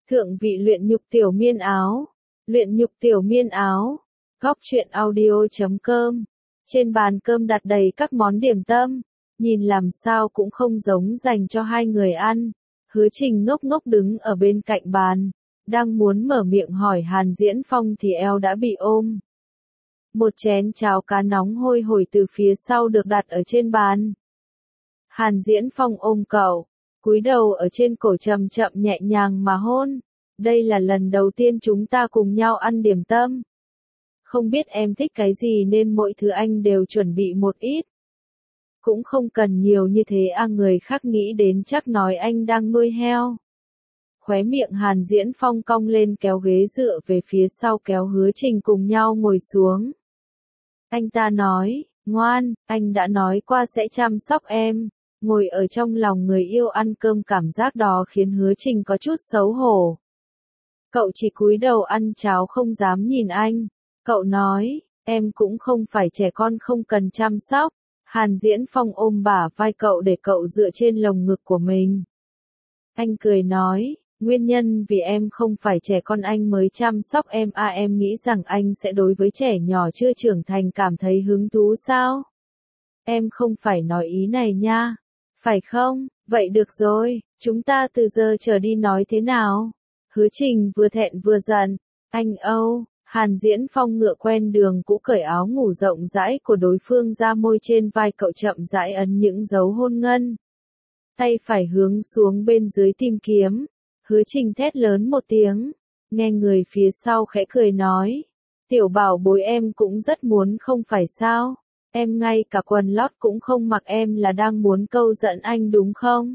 Thượng vị luyện nhục tiểu miên áo. Luyện nhục tiểu miên áo. Góc truyện audio.com. Trên bàn cơm đặt đầy các món điểm tâm, nhìn làm sao cũng không giống dành cho hai người ăn. Hứa Trình ngốc ngốc đứng ở bên cạnh bàn, đang muốn mở miệng hỏi Hàn Diễn Phong thì eo đã bị ôm. Một chén cháo cá nóng hôi hổi từ phía sau được đặt ở trên bàn. Hàn Diễn Phong ôm cậu, cúi đầu ở trên cổ chậm chậm nhẹ nhàng mà hôn. Đây là lần đầu tiên chúng ta cùng nhau ăn điểm tâm. Không biết em thích cái gì nên mỗi thứ anh đều chuẩn bị một ít. Cũng không cần nhiều như thế người khác nghĩ đến chắc nói anh đang nuôi heo. Khóe miệng Hàn Diễn Phong cong lên kéo ghế dựa về phía sau kéo Hứa Trình cùng nhau ngồi xuống. Anh ta nói, ngoan, anh đã nói qua sẽ chăm sóc em. Ngồi ở trong lòng người yêu ăn cơm cảm giác đó khiến Hứa Trình có chút xấu hổ. Cậu chỉ cúi đầu ăn cháo không dám nhìn anh. Cậu nói, em cũng không phải trẻ con không cần chăm sóc. Hàn Diễn Phong ôm bả vai cậu để cậu dựa trên lồng ngực của mình. Anh cười nói, nguyên nhân vì em không phải trẻ con anh mới chăm sóc em em nghĩ rằng anh sẽ đối với trẻ nhỏ chưa trưởng thành cảm thấy hứng thú sao? Em không phải nói ý này nha. Phải không? Vậy được rồi, chúng ta từ giờ trở đi nói thế nào? Hứa Trình vừa thẹn vừa giận. Anh Âu. Hàn Diễn Phong ngựa quen đường cũ cởi áo ngủ rộng rãi của đối phương ra môi trên vai cậu chậm rãi ấn những dấu hôn ngân. Tay phải hướng xuống bên dưới tìm kiếm. Hứa Trình thét lớn một tiếng. Nghe người phía sau khẽ cười nói. Tiểu bảo bối em cũng rất muốn không phải sao? Em ngay cả quần lót cũng không mặc em là đang muốn câu giận anh đúng không?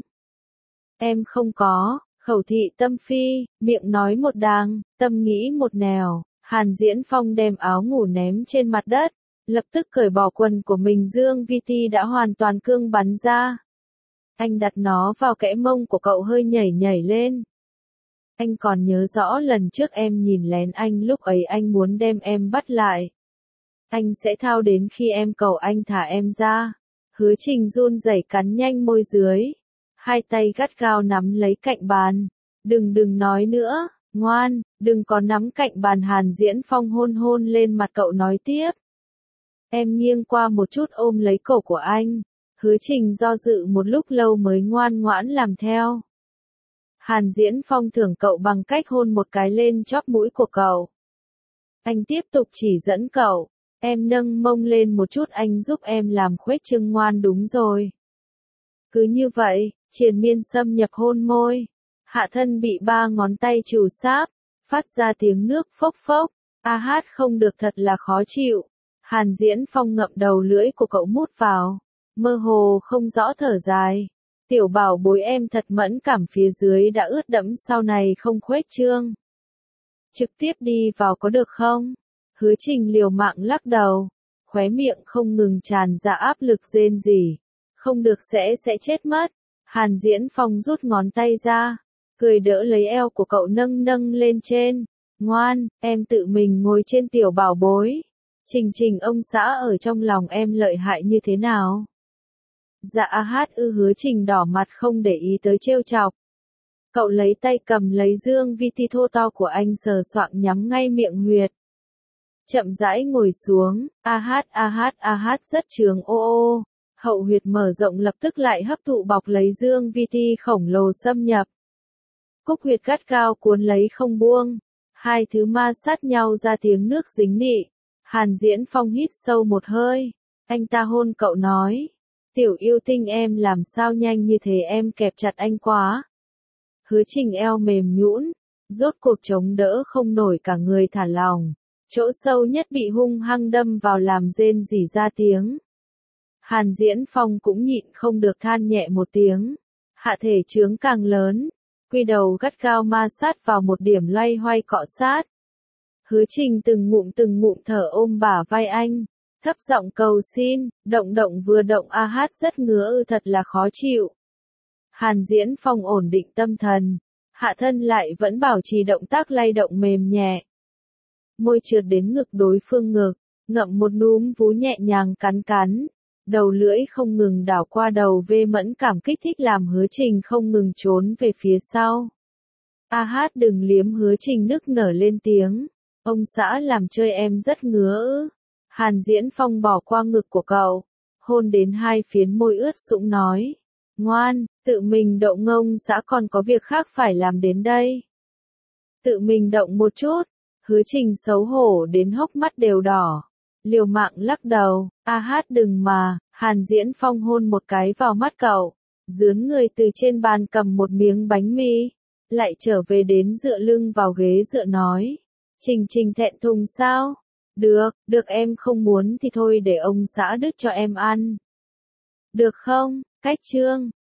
Em không có, khẩu thị tâm phi, miệng nói một đàng, tâm nghĩ một nẻo. Hàn Diễn Phong đem áo ngủ ném trên mặt đất, lập tức cởi bỏ quần của mình. Dương VT đã hoàn toàn cương bắn ra. Anh đặt nó vào kẽ mông của cậu hơi nhảy nhảy lên. Anh còn nhớ rõ lần trước em nhìn lén anh lúc ấy anh muốn đem em bắt lại. Anh sẽ thao đến khi em cầu anh thả em ra. Hứa Trình run rẩy cắn nhanh môi dưới. Hai tay gắt gao nắm lấy cạnh bàn. Đừng nói nữa, ngoan, đừng có nắm cạnh bàn. Hàn Diễn Phong hôn hôn lên mặt cậu nói tiếp. Em nghiêng qua một chút ôm lấy cổ của anh. Hứa Trình do dự một lúc lâu mới ngoan ngoãn làm theo. Hàn Diễn Phong thưởng cậu bằng cách hôn một cái lên chóp mũi của cậu. Anh tiếp tục chỉ dẫn cậu. Em nâng mông lên một chút anh giúp em làm khuếch trương ngoan đúng rồi. Cứ như vậy, triền miên xâm nhập hôn môi. Hạ thân bị 3 ngón tay trù sáp, phát ra tiếng nước phốc phốc. Hát không được thật là khó chịu. Hàn Diễn Phong ngậm đầu lưỡi của cậu mút vào. Mơ hồ không rõ thở dài. Tiểu bảo bối em thật mẫn cảm phía dưới đã ướt đẫm sau này không khuếch trương. Trực tiếp đi vào có được không? Hứa Trình liều mạng lắc đầu, khóe miệng không ngừng tràn ra áp lực rên rỉ. Không được sẽ chết mất. Hàn Diễn Phong rút ngón tay ra, cười đỡ lấy eo của cậu nâng lên trên. Ngoan, em tự mình ngồi trên tiểu bảo bối. Trình ông xã ở trong lòng em lợi hại như thế nào? Dạ Hứa Trình đỏ mặt không để ý tới trêu chọc. Cậu lấy tay cầm lấy dương VT thô to của anh sờ soạng nhắm ngay miệng huyệt. Chậm rãi ngồi xuống, rất trường ô. Hậu huyệt mở rộng lập tức lại hấp thụ bọc lấy dương VT khổng lồ xâm nhập. Cúc huyệt gắt cao cuốn lấy không buông. Hai thứ ma sát nhau ra tiếng nước dính nị. Hàn Diễn Phong hít sâu một hơi. Anh ta hôn cậu nói. Tiểu yêu tinh em làm sao nhanh như thế em kẹp chặt anh quá. Hứa Trình eo mềm nhũn, rốt cuộc chống đỡ không nổi cả người thả lỏng. Chỗ sâu nhất bị hung hăng đâm vào làm rên rỉ ra tiếng. Hàn Diễn Phong cũng nhịn không được than nhẹ một tiếng. Hạ thể trướng càng lớn. Quy đầu gắt gao ma sát vào một điểm loay hoay cọ sát. Hứa Trình từng ngụm thở ôm bả vai anh. Thấp giọng cầu xin, động vừa động rất ngứa thật là khó chịu. Hàn Diễn Phong ổn định tâm thần. Hạ thân lại vẫn bảo trì động tác lay động mềm nhẹ. Môi trượt đến ngực đối phương ngực, ngậm một núm vú nhẹ nhàng cắn. Đầu lưỡi không ngừng đảo qua đầu vê mẫn cảm kích thích làm Hứa Trình không ngừng trốn về phía sau. A hát đừng liếm, Hứa Trình nức nở lên tiếng. Ông xã làm chơi em rất ngứa ư. Hàn Diễn Phong bỏ qua ngực của cậu, hôn đến hai phiến môi ướt sũng nói. Ngoan, tự mình động ngông xã còn có việc khác phải làm đến đây. Tự mình động một chút. Hứa Trình xấu hổ đến hốc mắt đều đỏ. Liều mạng lắc đầu. A hát đừng mà. Hàn Diễn Phong hôn một cái vào mắt cậu. Dướn người từ trên bàn cầm một miếng bánh mì. Lại trở về đến dựa lưng vào ghế dựa nói. Trình Trình thẹn thùng sao? Được em không muốn thì thôi để ông xã đứt cho em ăn. Được không? Cách chương